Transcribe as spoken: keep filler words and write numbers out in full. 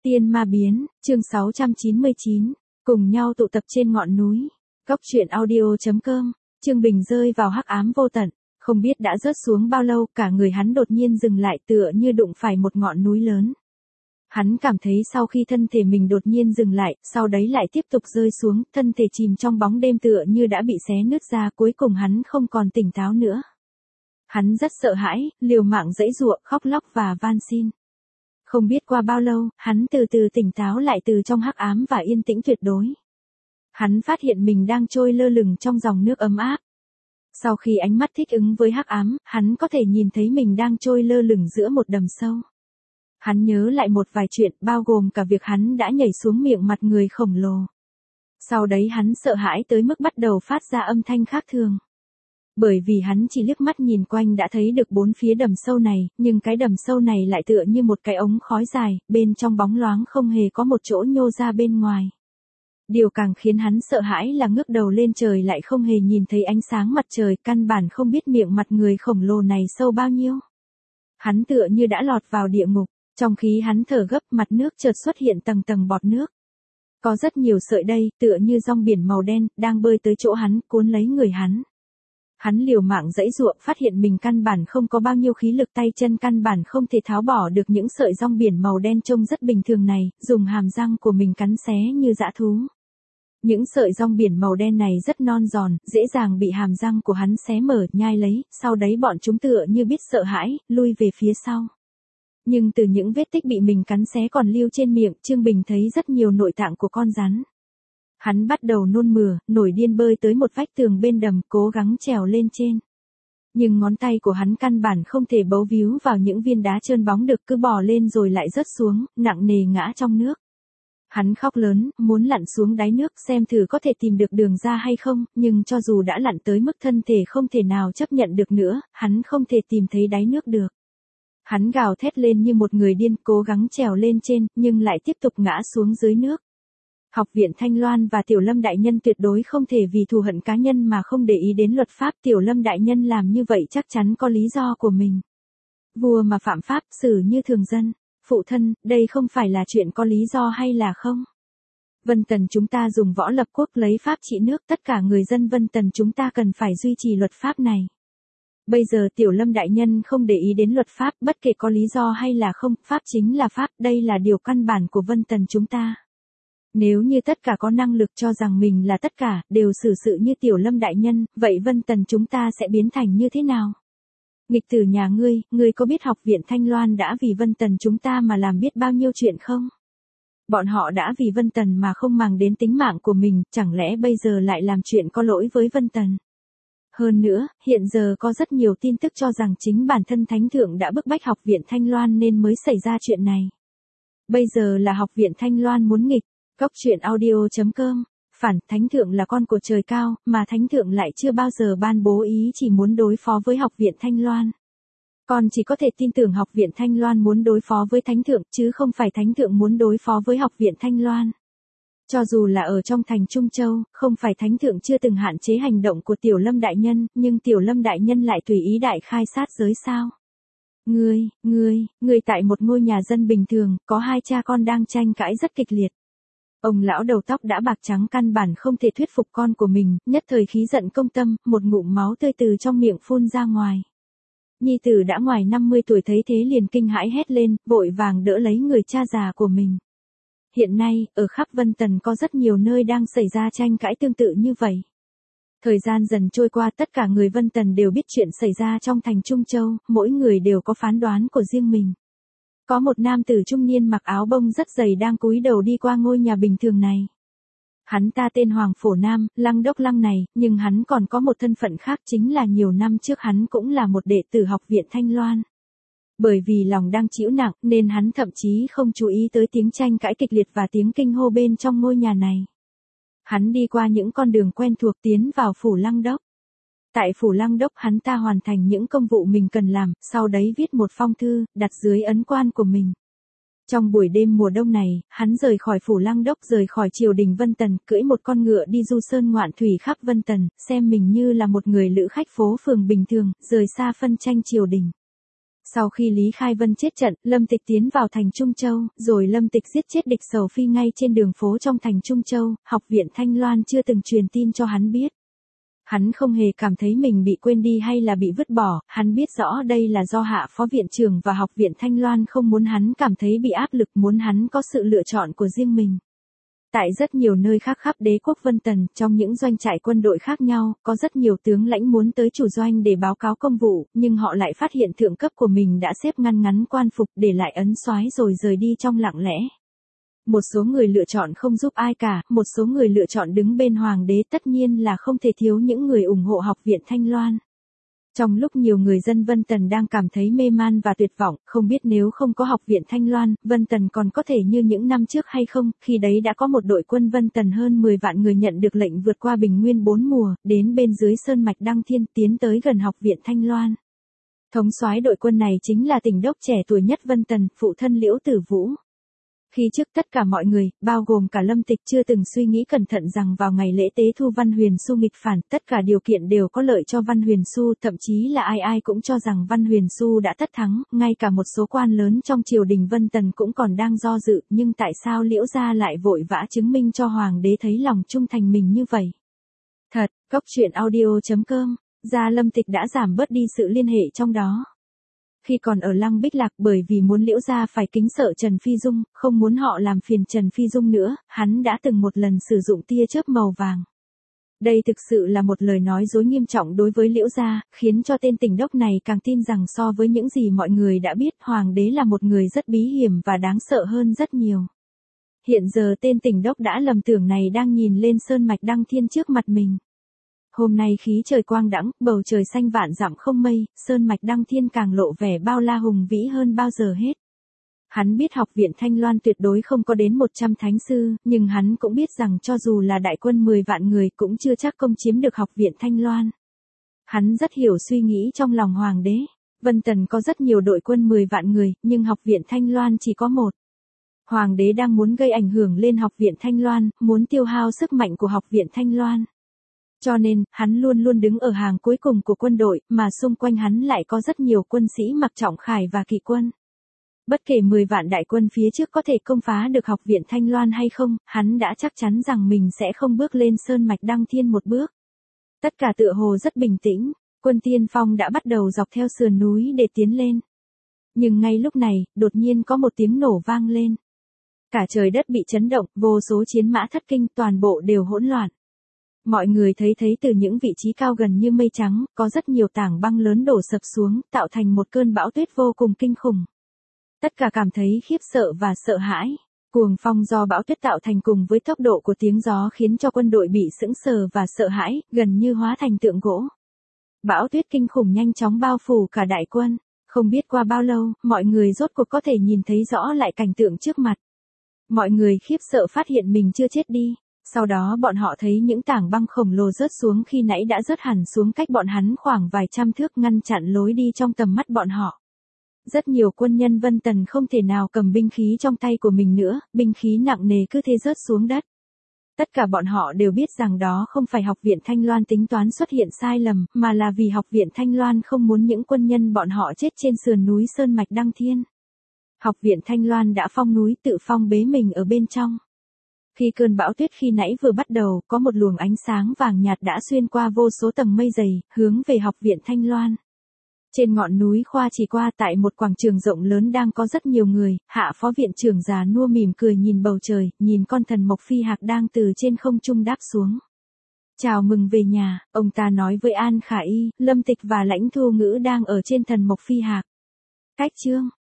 Tiên ma biến, chương sáu trăm chín mươi chín, cùng nhau tụ tập trên ngọn núi. Góc truyện audio chấm com, Trương Bình rơi vào hắc ám vô tận, không biết đã rớt xuống bao lâu, cả người hắn đột nhiên dừng lại tựa như đụng phải một ngọn núi lớn. Hắn cảm thấy sau khi thân thể mình đột nhiên dừng lại, sau đấy lại tiếp tục rơi xuống, thân thể chìm trong bóng đêm tựa như đã bị xé nứt ra, cuối cùng hắn không còn tỉnh táo nữa. Hắn rất sợ hãi, liều mạng giãy giụa, khóc lóc và van xin. Không biết qua bao lâu, hắn từ từ tỉnh táo lại từ trong hắc ám và yên tĩnh tuyệt đối. Hắn phát hiện mình đang trôi lơ lửng trong dòng nước ấm áp. Sau khi ánh mắt thích ứng với hắc ám, hắn có thể nhìn thấy mình đang trôi lơ lửng giữa một đầm sâu. Hắn nhớ lại một vài chuyện, bao gồm cả việc hắn đã nhảy xuống miệng mặt người khổng lồ. Sau đấy hắn sợ hãi tới mức bắt đầu phát ra âm thanh khác thường. Bởi vì hắn chỉ liếc mắt nhìn quanh đã thấy được bốn phía đầm sâu này, nhưng cái đầm sâu này lại tựa như một cái ống khói dài, bên trong bóng loáng không hề có một chỗ nhô ra bên ngoài. Điều càng khiến hắn sợ hãi là ngước đầu lên trời lại không hề nhìn thấy ánh sáng mặt trời, căn bản không biết miệng mặt người khổng lồ này sâu bao nhiêu. Hắn tựa như đã lọt vào địa ngục, trong khi hắn thở gấp, mặt nước chợt xuất hiện tầng tầng bọt nước. Có rất nhiều sợi đây, tựa như rong biển màu đen, đang bơi tới chỗ hắn, cuốn lấy người hắn. Hắn liều mạng giãy giụa, phát hiện mình căn bản không có bao nhiêu khí lực, tay chân căn bản không thể tháo bỏ được những sợi rong biển màu đen trông rất bình thường này, dùng hàm răng của mình cắn xé như dã thú. Những sợi rong biển màu đen này rất non giòn, dễ dàng bị hàm răng của hắn xé mở, nhai lấy, sau đấy bọn chúng tựa như biết sợ hãi, lui về phía sau. Nhưng từ những vết tích bị mình cắn xé còn lưu trên miệng, Trương Bình thấy rất nhiều nội tạng của con rắn. Hắn bắt đầu nôn mửa, nổi điên bơi tới một vách tường bên đầm, cố gắng trèo lên trên. Nhưng ngón tay của hắn căn bản không thể bấu víu vào những viên đá trơn bóng được, cứ bò lên rồi lại rớt xuống, nặng nề ngã trong nước. Hắn khóc lớn, muốn lặn xuống đáy nước xem thử có thể tìm được đường ra hay không, nhưng cho dù đã lặn tới mức thân thể không thể nào chấp nhận được nữa, hắn không thể tìm thấy đáy nước được. Hắn gào thét lên như một người điên, cố gắng trèo lên trên, nhưng lại tiếp tục ngã xuống dưới nước. Học viện Thanh Loan và Tiểu Lâm Đại Nhân tuyệt đối không thể vì thù hận cá nhân mà không để ý đến luật pháp. Tiểu Lâm Đại Nhân làm như vậy chắc chắn có lý do của mình. Vua mà phạm pháp, xử như thường dân. Phụ thân, đây không phải là chuyện có lý do hay là không? Vân Tần chúng ta dùng võ lập quốc lấy pháp trị nước, tất cả người dân Vân Tần chúng ta cần phải duy trì luật pháp này. Bây giờ Tiểu Lâm Đại Nhân không để ý đến luật pháp, bất kể có lý do hay là không, pháp chính là pháp, đây là điều căn bản của Vân Tần chúng ta. Nếu như tất cả có năng lực cho rằng mình là tất cả, đều xử sự như Tiểu Lâm Đại Nhân, vậy Vân Tần chúng ta sẽ biến thành như thế nào? Nghịch tử nhà ngươi, ngươi có biết học viện Thanh Loan đã vì Vân Tần chúng ta mà làm biết bao nhiêu chuyện không? Bọn họ đã vì Vân Tần mà không màng đến tính mạng của mình, chẳng lẽ bây giờ lại làm chuyện có lỗi với Vân Tần? Hơn nữa, hiện giờ có rất nhiều tin tức cho rằng chính bản thân Thánh Thượng đã bức bách học viện Thanh Loan nên mới xảy ra chuyện này. Bây giờ là học viện Thanh Loan muốn nghịch. Góc truyện audio chấm com, phản, Thánh Thượng là con của trời cao, mà Thánh Thượng lại chưa bao giờ ban bố ý chỉ muốn đối phó với học viện Thanh Loan. Con chỉ có thể tin tưởng học viện Thanh Loan muốn đối phó với Thánh Thượng, chứ không phải Thánh Thượng muốn đối phó với học viện Thanh Loan. Cho dù là ở trong thành Trung Châu, không phải Thánh Thượng chưa từng hạn chế hành động của Tiểu Lâm Đại Nhân, nhưng Tiểu Lâm Đại Nhân lại tùy ý đại khai sát giới sao? Ngươi, ngươi, ngươi tại một ngôi nhà dân bình thường, có hai cha con đang tranh cãi rất kịch liệt. Ông lão đầu tóc đã bạc trắng căn bản không thể thuyết phục con của mình, nhất thời khí giận công tâm, một ngụm máu tươi từ trong miệng phun ra ngoài. Nhi tử đã ngoài năm mươi tuổi thấy thế liền kinh hãi hét lên, vội vàng đỡ lấy người cha già của mình. Hiện nay, ở khắp Vân Tần có rất nhiều nơi đang xảy ra tranh cãi tương tự như vậy. Thời gian dần trôi qua, tất cả người Vân Tần đều biết chuyện xảy ra trong thành Trung Châu, mỗi người đều có phán đoán của riêng mình. Có một nam tử trung niên mặc áo bông rất dày đang cúi đầu đi qua ngôi nhà bình thường này. Hắn ta tên Hoàng Phổ Nam, Lăng Đốc Lăng này, nhưng hắn còn có một thân phận khác, chính là nhiều năm trước hắn cũng là một đệ tử học viện Thanh Loan. Bởi vì lòng đang chịu nặng nên hắn thậm chí không chú ý tới tiếng tranh cãi kịch liệt và tiếng kinh hô bên trong ngôi nhà này. Hắn đi qua những con đường quen thuộc tiến vào phủ Lăng Đốc. Tại phủ Lăng Đốc hắn ta hoàn thành những công vụ mình cần làm, sau đấy viết một phong thư, đặt dưới ấn quan của mình. Trong buổi đêm mùa đông này, hắn rời khỏi phủ Lăng Đốc, rời khỏi triều đình Vân Tần, cưỡi một con ngựa đi du sơn ngoạn thủy khắp Vân Tần, xem mình như là một người lữ khách phố phường bình thường, rời xa phân tranh triều đình. Sau khi Lý Khai Vân chết trận, Lâm Tịch tiến vào thành Trung Châu, rồi Lâm Tịch giết chết địch Sầu Phi ngay trên đường phố trong thành Trung Châu, học viện Thanh Loan chưa từng truyền tin cho hắn biết. Hắn không hề cảm thấy mình bị quên đi hay là bị vứt bỏ, hắn biết rõ đây là do hạ phó viện trưởng và học viện Thanh Loan không muốn hắn cảm thấy bị áp lực, muốn hắn có sự lựa chọn của riêng mình. Tại rất nhiều nơi khác khắp đế quốc Vân Tần, trong những doanh trại quân đội khác nhau, có rất nhiều tướng lãnh muốn tới chủ doanh để báo cáo công vụ, nhưng họ lại phát hiện thượng cấp của mình đã xếp ngăn ngắn quan phục để lại ấn soái rồi rời đi trong lặng lẽ. Một số người lựa chọn không giúp ai cả, một số người lựa chọn đứng bên hoàng đế, tất nhiên là không thể thiếu những người ủng hộ học viện Thanh Loan. Trong lúc nhiều người dân Vân Tần đang cảm thấy mê man và tuyệt vọng, không biết nếu không có học viện Thanh Loan, Vân Tần còn có thể như những năm trước hay không, khi đấy đã có một đội quân Vân Tần hơn mười vạn người nhận được lệnh vượt qua bình nguyên bốn mùa, đến bên dưới sơn mạch Đăng Thiên, tiến tới gần học viện Thanh Loan. Thống soái đội quân này chính là tỉnh đốc trẻ tuổi nhất Vân Tần, phụ thân Liễu Tử Vũ. Khi trước tất cả mọi người, bao gồm cả Lâm Tịch, chưa từng suy nghĩ cẩn thận rằng vào ngày lễ tế thu Văn Huyền Xu nghịch phản, tất cả điều kiện đều có lợi cho Văn Huyền Xu, thậm chí là ai ai cũng cho rằng Văn Huyền Xu đã tất thắng, ngay cả một số quan lớn trong triều đình Vân Tần cũng còn đang do dự, nhưng tại sao Liễu gia lại vội vã chứng minh cho hoàng đế thấy lòng trung thành mình như vậy? Thật, Cốc Truyện Audio chấm com, gia Lâm Tịch đã giảm bớt đi sự liên hệ trong đó. Khi còn ở Lăng Bích Lạc, bởi vì muốn Liễu gia phải kính sợ Trần Phi Dung, không muốn họ làm phiền Trần Phi Dung nữa, hắn đã từng một lần sử dụng tia chớp màu vàng. Đây thực sự là một lời nói dối nghiêm trọng đối với Liễu gia, khiến cho tên tỉnh đốc này càng tin rằng so với những gì mọi người đã biết, hoàng đế là một người rất bí hiểm và đáng sợ hơn rất nhiều. Hiện giờ tên tỉnh đốc đã lầm tưởng này đang nhìn lên sơn mạch Đăng Thiên trước mặt mình. Hôm nay khí trời quang đãng, bầu trời xanh vạn dặm không mây, sơn mạch Đăng Thiên càng lộ vẻ bao la hùng vĩ hơn bao giờ hết. Hắn biết học viện Thanh Loan tuyệt đối không có đến một trăm thánh sư, nhưng hắn cũng biết rằng cho dù là đại quân mười vạn người cũng chưa chắc công chiếm được học viện Thanh Loan. Hắn rất hiểu suy nghĩ trong lòng hoàng đế. Vân Tần có rất nhiều đội quân mười vạn người, nhưng học viện Thanh Loan chỉ có một. Hoàng đế đang muốn gây ảnh hưởng lên học viện Thanh Loan, muốn tiêu hao sức mạnh của học viện Thanh Loan. Cho nên, hắn luôn luôn đứng ở hàng cuối cùng của quân đội, mà xung quanh hắn lại có rất nhiều quân sĩ mặc trọng khải và kỵ quân. Bất kể mười vạn đại quân phía trước có thể công phá được học viện Thanh Loan hay không, hắn đã chắc chắn rằng mình sẽ không bước lên sơn mạch Đăng Thiên một bước. Tất cả tựa hồ rất bình tĩnh, quân tiên phong đã bắt đầu dọc theo sườn núi để tiến lên. Nhưng ngay lúc này, đột nhiên có một tiếng nổ vang lên. Cả trời đất bị chấn động, vô số chiến mã thất kinh, toàn bộ đều hỗn loạn. Mọi người thấy thấy từ những vị trí cao gần như mây trắng, có rất nhiều tảng băng lớn đổ sập xuống, tạo thành một cơn bão tuyết vô cùng kinh khủng. Tất cả cảm thấy khiếp sợ và sợ hãi. Cuồng phong do bão tuyết tạo thành cùng với tốc độ của tiếng gió khiến cho quân đội bị sững sờ và sợ hãi, gần như hóa thành tượng gỗ. Bão tuyết kinh khủng nhanh chóng bao phủ cả đại quân. Không biết qua bao lâu, mọi người rốt cuộc có thể nhìn thấy rõ lại cảnh tượng trước mặt. Mọi người khiếp sợ phát hiện mình chưa chết đi. Sau đó bọn họ thấy những tảng băng khổng lồ rớt xuống khi nãy đã rớt hẳn xuống cách bọn hắn khoảng vài trăm thước, ngăn chặn lối đi trong tầm mắt bọn họ. Rất nhiều quân nhân Vân Tần không thể nào cầm binh khí trong tay của mình nữa, binh khí nặng nề cứ thế rớt xuống đất. Tất cả bọn họ đều biết rằng đó không phải học viện Thanh Loan tính toán xuất hiện sai lầm, mà là vì học viện Thanh Loan không muốn những quân nhân bọn họ chết trên sườn núi sơn mạch Đăng Thiên. Học viện Thanh Loan đã phong núi tự phong bế mình ở bên trong. Khi cơn bão tuyết khi nãy vừa bắt đầu, có một luồng ánh sáng vàng nhạt đã xuyên qua vô số tầng mây dày, hướng về học viện Thanh Loan. Trên ngọn núi Khoa Trì Qua, tại một quảng trường rộng lớn đang có rất nhiều người, hạ phó viện trưởng già nua mỉm cười nhìn bầu trời, nhìn con thần mộc phi hạc đang từ trên không trung đáp xuống. Chào mừng về nhà, ông ta nói với An Khả Y, Lâm Tịch và Lãnh Thu Ngữ đang ở trên thần mộc phi hạc. Cách chương